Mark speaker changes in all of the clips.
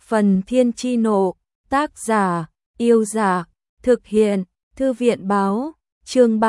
Speaker 1: Phần Thiên Chi Nộ, tác giả, Yêu Giả, thực hiện, Thư viện Báo, chương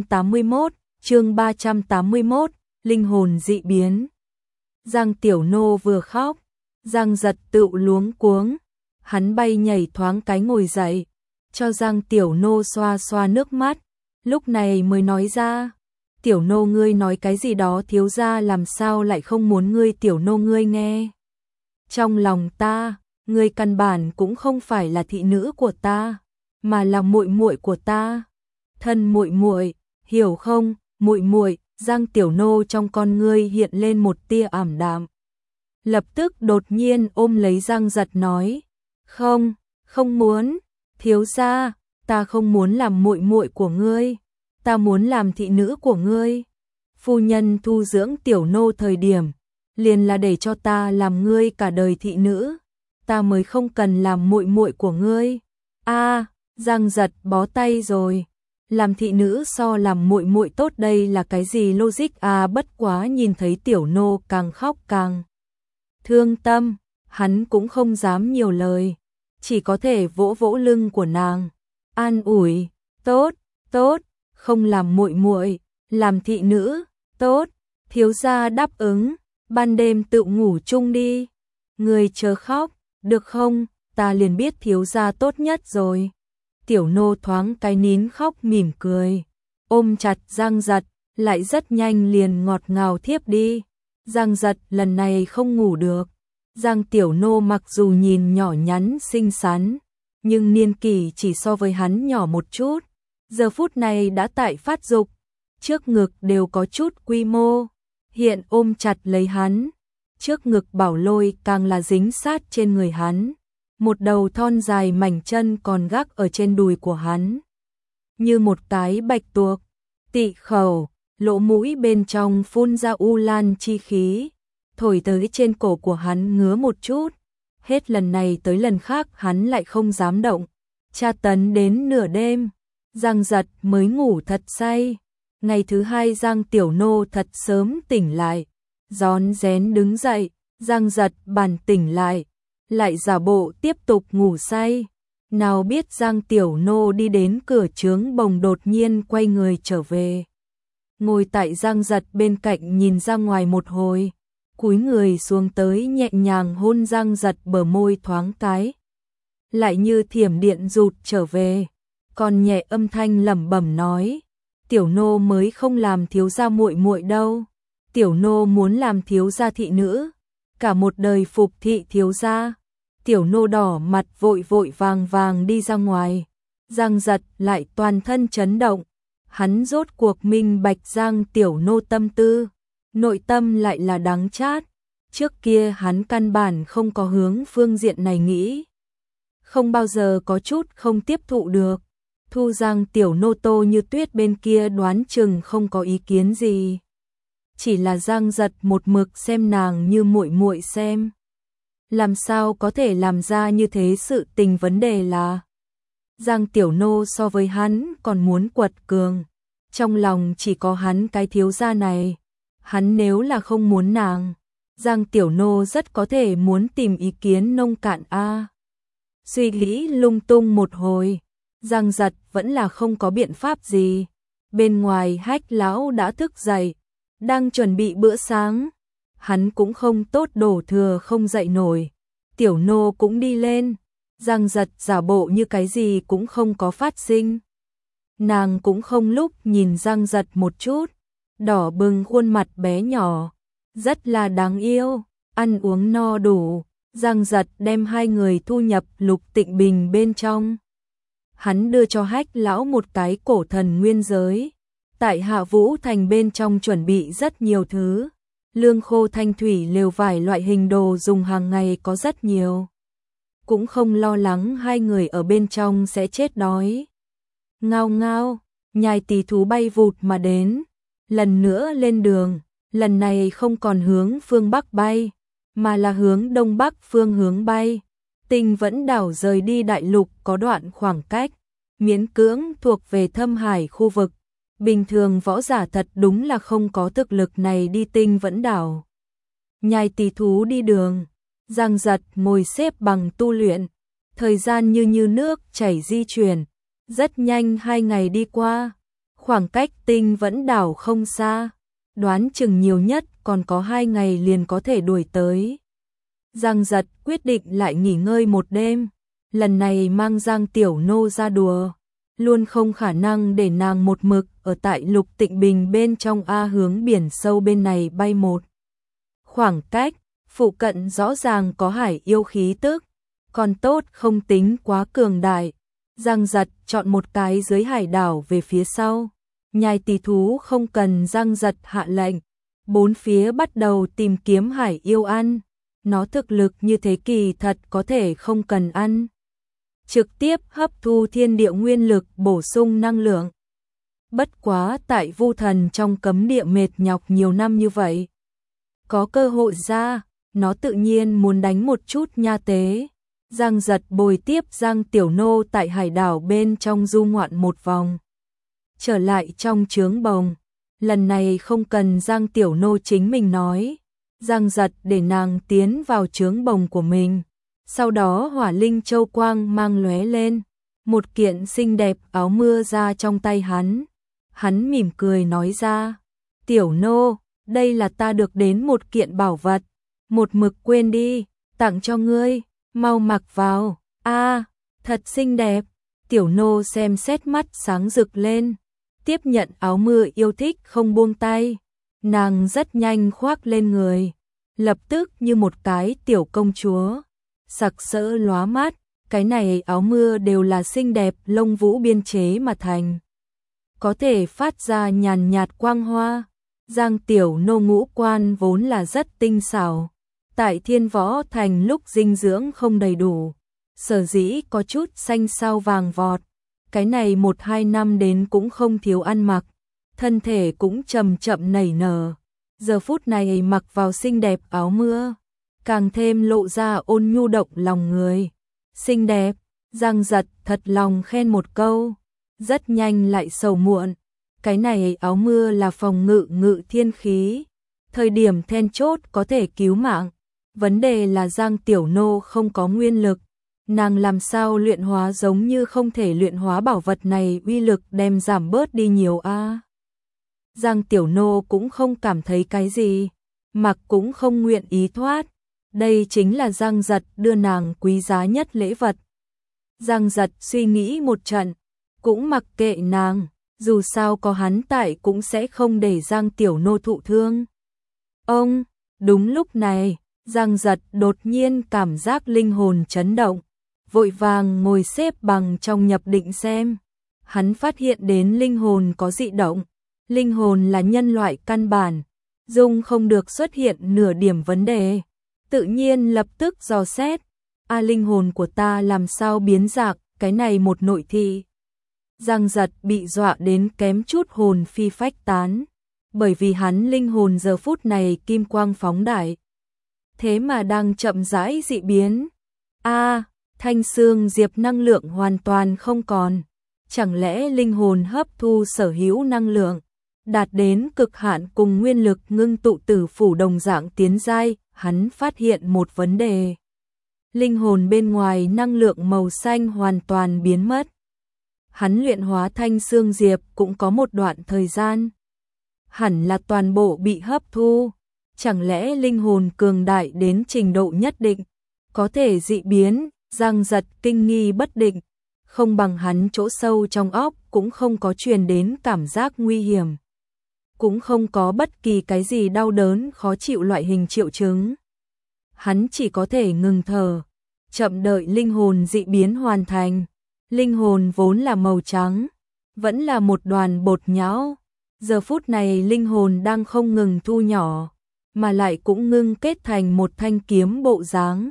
Speaker 1: 381, linh hồn dị biến. Giang Tiểu Nô vừa khóc, Giang Giật tựu luống cuống, hắn bay nhảy thoáng cái ngồi dậy, cho Giang Tiểu Nô xoa xoa nước mắt, lúc này mới nói ra, Tiểu Nô ngươi nói cái gì đó thiếu gia làm sao lại không muốn ngươi Tiểu Nô ngươi nghe. Trong lòng ta, ngươi căn bản cũng không phải là thị nữ của ta, mà là muội muội của ta. Thân muội muội, hiểu không? Muội muội, Giang Tiểu Nô trong con ngươi hiện lên một tia ảm đạm. Lập tức đột nhiên ôm lấy Giang Giật nói, "Không, không muốn, thiếu gia, ta không muốn làm muội muội của ngươi, ta muốn làm thị nữ của ngươi. Phu nhân thu dưỡng Tiểu Nô thời điểm, liền là để cho ta làm ngươi cả đời thị nữ, ta mới không cần làm muội muội của ngươi." A, Giang Giật bó tay rồi. Làm thị nữ so làm muội muội tốt đây là cái gì logic à, bất quá nhìn thấy Tiểu Nô càng khóc càng thương tâm, hắn cũng không dám nhiều lời, chỉ có thể vỗ vỗ lưng của nàng, an ủi, "Tốt, tốt, không làm muội muội, làm thị nữ, tốt." Thiếu gia đáp ứng, "Ban đêm tự ngủ chung đi. Người chớ khóc, được không? Ta liền biết thiếu gia tốt nhất rồi." Tiểu Nô thoáng cái nín khóc mỉm cười, ôm chặt Giang Giật, lại rất nhanh liền ngọt ngào thiếp đi. Giang Giật lần này không ngủ được. Giang Tiểu Nô mặc dù nhìn nhỏ nhắn xinh xắn, nhưng niên kỷ chỉ so với hắn nhỏ một chút, giờ phút này đã tại phát dục, trước ngực đều có chút quy mô, hiện ôm chặt lấy hắn, trước ngực bảo lôi càng là dính sát trên người hắn. Một đầu thon dài mảnh chân còn gác ở trên đùi của hắn, như một cái bạch tuộc, tị khẩu, lỗ mũi bên trong phun ra u lan chi khí, thổi tới trên cổ của hắn ngứa một chút, hết lần này tới lần khác hắn lại không dám động, tra tấn đến nửa đêm, Giang Giật mới ngủ thật say. Ngày thứ hai Giang Tiểu Nô thật sớm tỉnh lại, rón rén đứng dậy, Giang Giật bàn tỉnh lại giả bộ tiếp tục ngủ say. Nào biết Giang Tiểu Nô đi đến cửa trướng bồng đột nhiên quay người trở về. Ngồi tại Giang Giật bên cạnh nhìn ra ngoài một hồi, cúi người xuống tới nhẹ nhàng hôn Giang Giật bờ môi thoáng cái. Lại như thiểm điện rụt trở về, còn nhẹ âm thanh lẩm bẩm nói, "Tiểu Nô mới không làm thiếu gia muội muội đâu, Tiểu Nô muốn làm thiếu gia thị nữ, cả một đời phục thị thiếu gia." Tiểu Nô đỏ mặt vội vội vàng vàng đi ra ngoài. Giang Giật lại toàn thân chấn động, hắn rốt cuộc minh bạch Giang Tiểu Nô tâm tư, nội tâm lại là đắng chát, trước kia hắn căn bản không có hướng phương diện này nghĩ, không bao giờ có chút không tiếp thụ được. Thu Giang Tiểu Nô Tô Như Tuyết bên kia đoán chừng không có ý kiến gì, chỉ là Giang Giật một mực xem nàng như muội muội xem. Làm sao có thể làm ra như thế sự tình, vấn đề là Giang Tiểu Nô so với hắn còn muốn quật cường, trong lòng chỉ có hắn cái thiếu gia này, hắn nếu là không muốn nàng, Giang Tiểu Nô rất có thể muốn tìm ý kiến nông cạn a. Suy nghĩ lung tung một hồi, Giang Giật vẫn là không có biện pháp gì. Bên ngoài Hách lão đã thức dậy, đang chuẩn bị bữa sáng. Hắn cũng không tốt đổ thừa không dậy nổi. Tiểu Nô cũng đi lên, Giang Giật giả bộ như cái gì cũng không có phát sinh. Nàng cũng không lúc nhìn Giang Giật một chút, đỏ bừng khuôn mặt bé nhỏ, rất là đáng yêu, ăn uống no đủ. Giang Giật đem hai người thu nhập Lục Tịnh Bình bên trong. Hắn đưa cho Hách lão một cái cổ thần nguyên giới. Tại Hạ Vũ Thành bên trong chuẩn bị rất nhiều thứ. Lương khô thanh thủy lều vải loại hình đồ dùng hàng ngày có rất nhiều. Cũng không lo lắng hai người ở bên trong sẽ chết đói. Ngao ngao, nhai tỳ thú bay vụt mà đến. Lần nữa lên đường, lần này không còn hướng phương Bắc bay, mà là hướng Đông Bắc phương hướng bay. Tinh Vẫn đảo rời đi đại lục có đoạn khoảng cách, miễn cưỡng thuộc về thâm hải khu vực. Bình thường võ giả thật đúng là không có thực lực này đi Tinh Vẫn đảo. Nhai tỳ thú đi đường, Giang Giật ngồi xếp bằng tu luyện, thời gian như nước chảy di chuyển, rất nhanh 2 ngày đi qua, khoảng cách Tinh Vẫn đảo không xa, đoán chừng nhiều nhất còn có 2 ngày liền có thể đuổi tới. Giang Giật quyết định lại nghỉ ngơi một đêm, lần này mang Giang Tiểu Nô ra đùa, luôn không khả năng để nàng một mực ở tại Lục Tịnh Bình bên trong hướng biển sâu bên này bay một. Khoảng cách, phụ cận rõ ràng có hải yêu khí tức, còn tốt không tính quá cường đại. Giang Giật chọn một cái dưới hải đảo về phía sau, nhai tỷ thú không cần Giang Giật hạ lệnh, bốn phía bắt đầu tìm kiếm hải yêu ăn. Nó thực lực như thế kỳ thật có thể không cần ăn, trực tiếp hấp thu thiên địa nguyên lực bổ sung năng lượng. Bất quá tại Vu Thần trong cấm địa mệt nhọc nhiều năm như vậy, có cơ hội ra, nó tự nhiên muốn đánh một chút nha tế. Giang Giật bồi tiếp Giang Tiểu Nô tại hải đảo bên trong du ngoạn một vòng, trở lại trong trướng bồng. Lần này không cần Giang Tiểu Nô chính mình nói, Giang Giật để nàng tiến vào trướng bồng của mình. Sau đó hỏa linh châu quang mang lóe lên, một kiện xinh đẹp áo mưa ra trong tay hắn. Hắn mỉm cười nói ra, Tiểu Nô, đây là ta được đến một kiện bảo vật, một mực quên đi, tặng cho ngươi, mau mặc vào. Thật xinh đẹp. Tiểu Nô xem xét mắt sáng rực lên, tiếp nhận áo mưa yêu thích không buông tay. Nàng rất nhanh khoác lên người, lập tức như một cái tiểu công chúa, sặc sỡ lóa mắt. Cái này áo mưa đều là xinh đẹp lông vũ biên chế mà thành, có thể phát ra nhàn nhạt quang hoa. Giang Tiểu Nô ngũ quan vốn là rất tinh xảo, tại Thiên Võ Thành lúc dinh dưỡng không đầy đủ, sở dĩ có chút xanh xao vàng vọt, cái này 1-2 năm đến cũng không thiếu ăn mặc, thân thể cũng chậm chậm nảy nở. Giờ phút này mặc vào xinh đẹp áo mưa, càng thêm lộ ra ôn nhu động lòng người. Xinh đẹp, Giang Giật thật lòng khen một câu, rất nhanh lại sầu muộn. Cái này áo mưa là phòng ngự thiên khí, thời điểm then chốt có thể cứu mạng. Vấn đề là Giang Tiểu Nô không có nguyên lực, nàng làm sao luyện hóa, giống như không thể luyện hóa bảo vật này, uy lực đem giảm bớt đi nhiều a. Giang Tiểu Nô cũng không cảm thấy cái gì, mặc cũng không nguyện ý thoát. Đây chính là Giang Giật đưa nàng quý giá nhất lễ vật. Giang Giật suy nghĩ một trận, cũng mặc kệ nàng, dù sao có hắn tại cũng sẽ không để Giang Tiểu Nô thụ thương. Đúng lúc này, Giang Giật đột nhiên cảm giác linh hồn chấn động, vội vàng ngồi xếp bằng trong nhập định xem. Hắn phát hiện đến linh hồn có dị động, linh hồn là nhân loại căn bản, dung không được xuất hiện nửa điểm vấn đề. Tự nhiên lập tức dò xét, linh hồn của ta làm sao biến dạng, cái này một nội thị. Giang Giật bị dọa đến kém chút hồn phi phách tán, bởi vì hắn linh hồn giờ phút này kim quang phóng đại, thế mà đang chậm rãi dị biến. Thanh xương diệp năng lượng hoàn toàn không còn, chẳng lẽ linh hồn hấp thu sở hữu năng lượng, đạt đến cực hạn cùng nguyên lực ngưng tụ tử phủ đồng dạng tiến giai. Hắn phát hiện một vấn đề, linh hồn bên ngoài năng lượng màu xanh hoàn toàn biến mất. Hắn luyện hóa thanh xương diệp cũng có một đoạn thời gian, hẳn là toàn bộ bị hấp thu. Chẳng lẽ linh hồn cường đại đến trình độ nhất định có thể dị biến? Giang Giật kinh nghi bất định, không bằng hắn chỗ sâu trong óc cũng không có truyền đến cảm giác nguy hiểm, cũng không có bất kỳ cái gì đau đớn khó chịu loại hình triệu chứng. Hắn chỉ có thể ngừng thở, chậm đợi linh hồn dị biến hoàn thành. Linh hồn vốn là màu trắng, vẫn là một đoàn bột nhão. Giờ phút này linh hồn đang không ngừng thu nhỏ, mà lại cũng ngưng kết thành một thanh kiếm bộ dáng.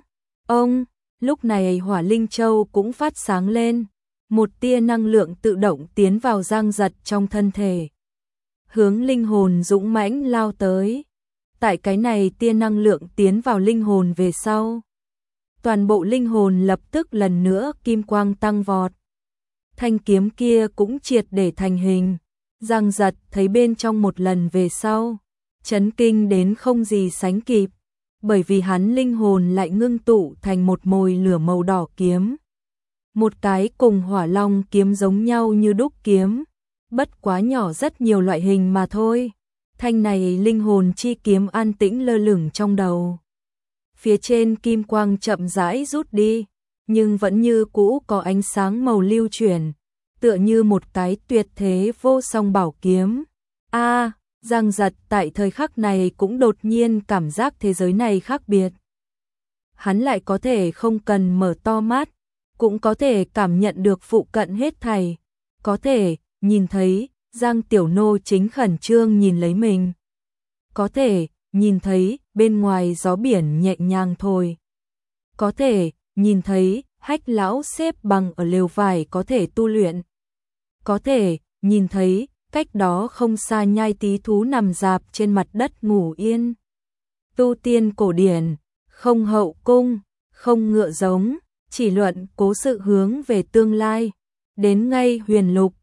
Speaker 1: Lúc này hỏa linh châu cũng phát sáng lên, một tia năng lượng tự động tiến vào Giang Giật trong thân thể, hướng linh hồn dũng mãnh lao tới. Tại cái này tia năng lượng tiến vào linh hồn về sau, toàn bộ linh hồn lập tức lần nữa kim quang tăng vọt. Thanh kiếm kia cũng triệt để thành hình. Giang Giật thấy bên trong một lần về sau, chấn kinh đến không gì sánh kịp. bởi vì hắn linh hồn lại ngưng tụ thành một mồi lửa màu đỏ kiếm. Một cái cùng hỏa long kiếm giống nhau như đúc kiếm, bất quá nhỏ rất nhiều loại hình mà thôi. Thanh này linh hồn chi kiếm an tĩnh lơ lửng trong đầu. Phía trên kim quang chậm rãi rút đi, nhưng vẫn như cũ có ánh sáng màu lưu chuyển, tựa như một cái tuyệt thế vô song bảo kiếm. Giang Giật tại thời khắc này cũng đột nhiên cảm giác thế giới này khác biệt. Hắn lại có thể không cần mở to mắt, cũng có thể cảm nhận được phụ cận hết thảy, có thể nhìn thấy Giang Tiểu Nô chính khẩn trương nhìn lấy mình, có thể nhìn thấy bên ngoài gió biển nhẹ nhàng thổi, có thể nhìn thấy Hách lão xếp bằng ở lều vải có thể tu luyện, có thể nhìn thấy cách đó không xa Nhai Tí thú nằm rạp trên mặt đất ngủ yên. Tu tiên cổ điển, không hậu cung, không ngựa giống, chỉ luận cố sự hướng về tương lai. Đến ngay huyền lục,